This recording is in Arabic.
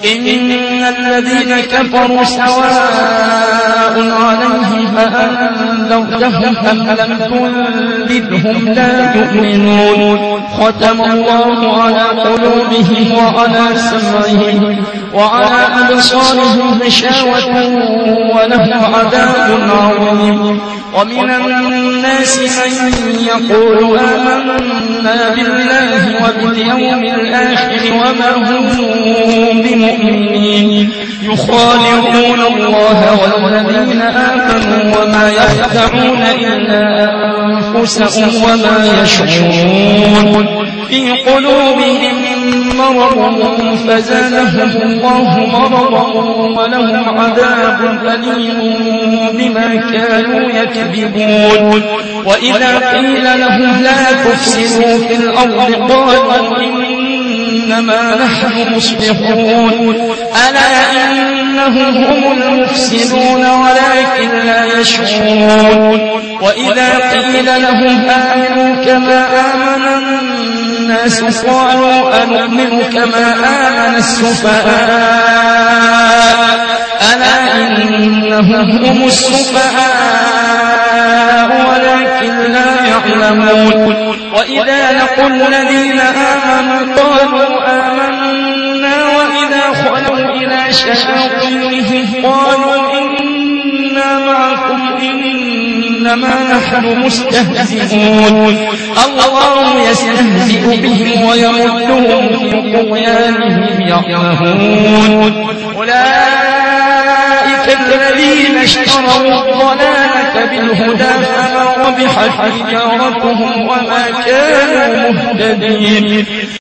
إن الذين كفروا سواء عليهم أأنذرتهم أم لم تنذرهم لا يؤمنون ختم الله على قلوبهم وعلى سمعهم وعلى أبصارهم غشاوة ولهم عذاب عظيم ومن الناس من يقول آمنا بالله وباليوم الآخر وما هم بمؤمنين يخادعون الله والذين آمنوا وما يخدعون إلا أنفسهم وما يشعرون في قلوبهم مرض فزادهم الله مرضا ولهم عذاب أليم بما كانوا يكذبون وإذا قيل لهم لا تفسدوا في الأرض قالوا إنما نحن مصلحون ألا إنهم هم المفسدون ولكن لا يشعرون وإذا قيل لهم آمنوا كما آمن الناس قالوا أنؤمن كما آمن السفهاء ألا إنهم هم السفهاء ولكن لا يعلمون وإذا لقوا الذين آمنوا قالوا آمنا وإذا خلوا إلى شياطينهم قالوا إنا معكم إنما نحن مستهزئون الله يستهزئ بهم ويمدهم في طغيانهم يعمهون أولئك الذين اشتروا الضلالة بالهدى فما ربحت تجارتهم وما كانوا مهتدين